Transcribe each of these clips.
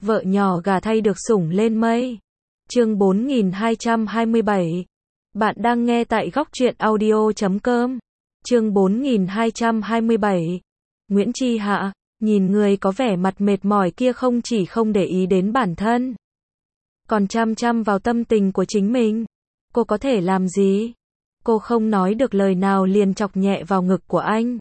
Vợ nhỏ gà thay được sủng lên mây. Chương 4227. Bạn đang nghe tại góc truyện audio.com. Chương 4227. Nguyễn Chi Hạ, nhìn người có vẻ mặt mệt mỏi kia không chỉ không để ý đến bản thân, còn chăm chăm vào tâm tình của chính mình. Cô có thể làm gì? Cô không nói được lời nào liền chọc nhẹ vào ngực của anh.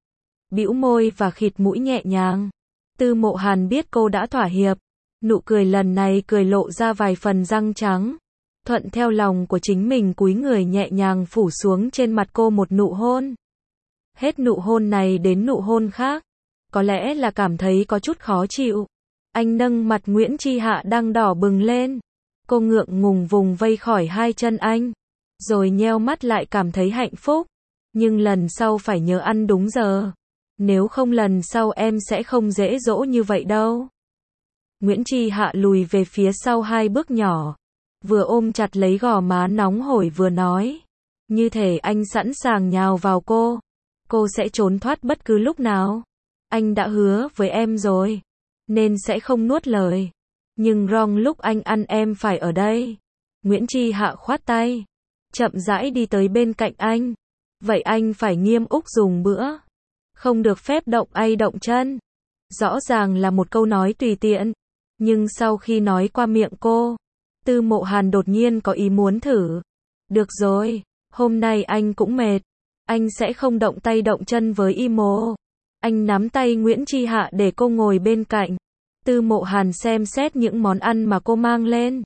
Bĩu môi và khịt mũi nhẹ nhàng. Tư Mộ Hàn biết cô đã thỏa hiệp. Nụ cười lần này cười lộ ra vài phần răng trắng. Thuận theo lòng của chính mình cúi người nhẹ nhàng phủ xuống trên mặt cô một nụ hôn. Hết nụ hôn này đến nụ hôn khác. Có lẽ là cảm thấy có chút khó chịu. Anh nâng mặt Nguyễn Chi Hạ đang đỏ bừng lên. Cô ngượng ngùng vùng vây khỏi hai chân anh. Rồi nheo mắt lại cảm thấy hạnh phúc. Nhưng lần sau phải nhớ ăn đúng giờ. Nếu không lần sau em sẽ không dễ dỗ như vậy đâu. Nguyễn Chi Hạ lùi về phía sau hai bước nhỏ. Vừa ôm chặt lấy gò má nóng hổi vừa nói. Như thể anh sẵn sàng nhào vào cô. Cô sẽ trốn thoát bất cứ lúc nào. Anh đã hứa với em rồi. Nên sẽ không nuốt lời. Nhưng wrong lúc anh ăn em phải ở đây. Nguyễn Chi Hạ khoát tay. Chậm rãi đi tới bên cạnh anh. Vậy anh phải nghiêm úc dùng bữa. Không được phép động tay động chân. Rõ ràng là một câu nói tùy tiện. Nhưng sau khi nói qua miệng cô, Tư Mộ Hàn đột nhiên có ý muốn thử. Được rồi, hôm nay anh cũng mệt. Anh sẽ không động tay động chân với Imo. Anh nắm tay Nguyễn Chi Hạ để cô ngồi bên cạnh. Tư Mộ Hàn xem xét những món ăn mà cô mang lên.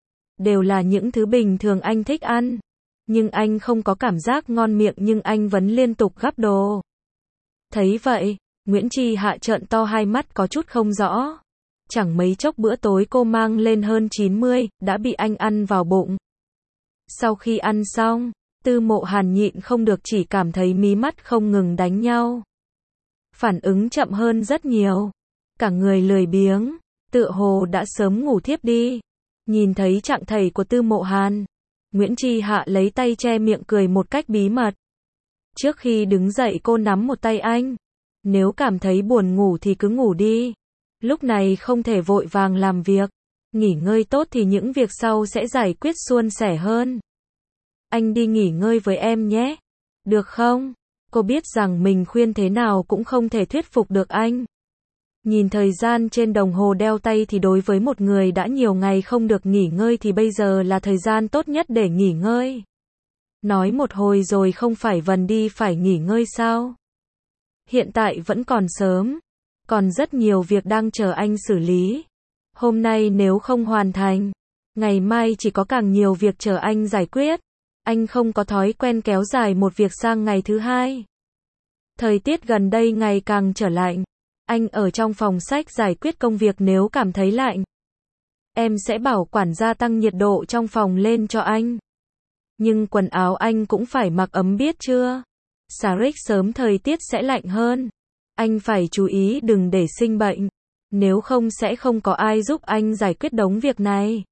Đều là những thứ bình thường anh thích ăn. Nhưng anh không có cảm giác ngon miệng nhưng anh vẫn liên tục gắp đồ. Thấy vậy, Nguyễn Chi Hạ trợn to hai mắt có chút không rõ. Chẳng mấy chốc bữa tối cô mang lên hơn 90, đã bị anh ăn vào bụng. Sau khi ăn xong, Tư Mộ Hàn nhịn không được chỉ cảm thấy mí mắt không ngừng đánh nhau. Phản ứng chậm hơn rất nhiều. Cả người lười biếng, tựa hồ đã sớm ngủ thiếp đi. Nhìn thấy trạng thái của Tư Mộ Hàn, Nguyễn Chi Hạ lấy tay che miệng cười một cách bí mật. Trước khi đứng dậy cô nắm một tay anh. Nếu cảm thấy buồn ngủ thì cứ ngủ đi. Lúc này không thể vội vàng làm việc. Nghỉ ngơi tốt thì những việc sau sẽ giải quyết suôn sẻ hơn. Anh đi nghỉ ngơi với em nhé. Được không? Cô biết rằng mình khuyên thế nào cũng không thể thuyết phục được anh. Nhìn thời gian trên đồng hồ đeo tay thì đối với một người đã nhiều ngày không được nghỉ ngơi thì bây giờ là thời gian tốt nhất để nghỉ ngơi. Nói một hồi rồi không phải vần đi phải nghỉ ngơi sao? Hiện tại vẫn còn sớm. Còn rất nhiều việc đang chờ anh xử lý. Hôm nay nếu không hoàn thành, ngày mai chỉ có càng nhiều việc chờ anh giải quyết. Anh không có thói quen kéo dài một việc sang ngày thứ hai. Thời tiết gần đây ngày càng trở lạnh. Anh ở trong phòng sách giải quyết công việc nếu cảm thấy lạnh. Em sẽ bảo quản gia tăng nhiệt độ trong phòng lên cho anh. Nhưng quần áo anh cũng phải mặc ấm biết chưa? Sarik sớm thời tiết sẽ lạnh hơn. Anh phải chú ý đừng để sinh bệnh. Nếu không sẽ không có ai giúp anh giải quyết đống việc này.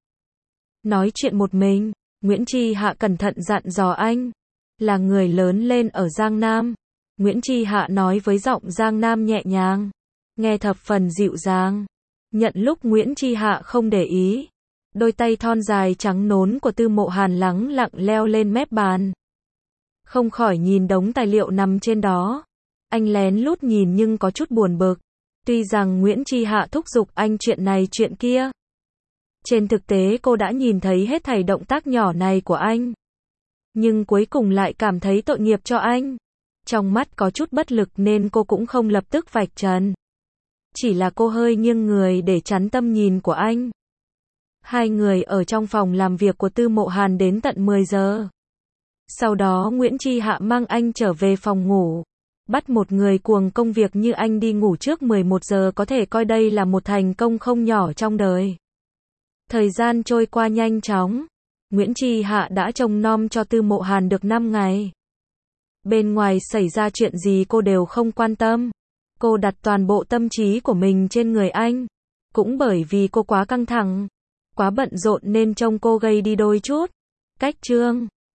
Nói chuyện một mình, Nguyễn Chi Hạ cẩn thận dặn dò anh. Là người lớn lên ở Giang Nam. Nguyễn Chi Hạ nói với giọng Giang Nam nhẹ nhàng. Nghe thập phần dịu dàng. Nhận lúc Nguyễn Chi Hạ không để ý. Đôi tay thon dài trắng nón của Tư Mộ Hàn lắng lặng leo lên mép bàn. Không khỏi nhìn đống tài liệu nằm trên đó. Anh lén lút nhìn nhưng có chút buồn bực. Tuy rằng Nguyễn Chi Hạ thúc giục anh chuyện này chuyện kia. Trên thực tế cô đã nhìn thấy hết thảy động tác nhỏ này của anh. Nhưng cuối cùng lại cảm thấy tội nghiệp cho anh. Trong mắt có chút bất lực nên cô cũng không lập tức vạch trần. Chỉ là cô hơi nghiêng người để chắn tâm nhìn của anh. Hai người ở trong phòng làm việc của Tư Mộ Hàn đến tận 10 giờ. Sau đó Nguyễn Chi Hạ mang anh trở về phòng ngủ. Bắt một người cuồng công việc như anh đi ngủ trước 11 giờ có thể coi đây là một thành công không nhỏ trong đời. Thời gian trôi qua nhanh chóng. Nguyễn Chi Hạ đã trông nom cho Tư Mộ Hàn được 5 ngày. Bên ngoài xảy ra chuyện gì cô đều không quan tâm. Cô đặt toàn bộ tâm trí của mình trên người anh. Cũng bởi vì cô quá căng thẳng, quá bận rộn nên trông cô gầy đi đôi chút. Cách chương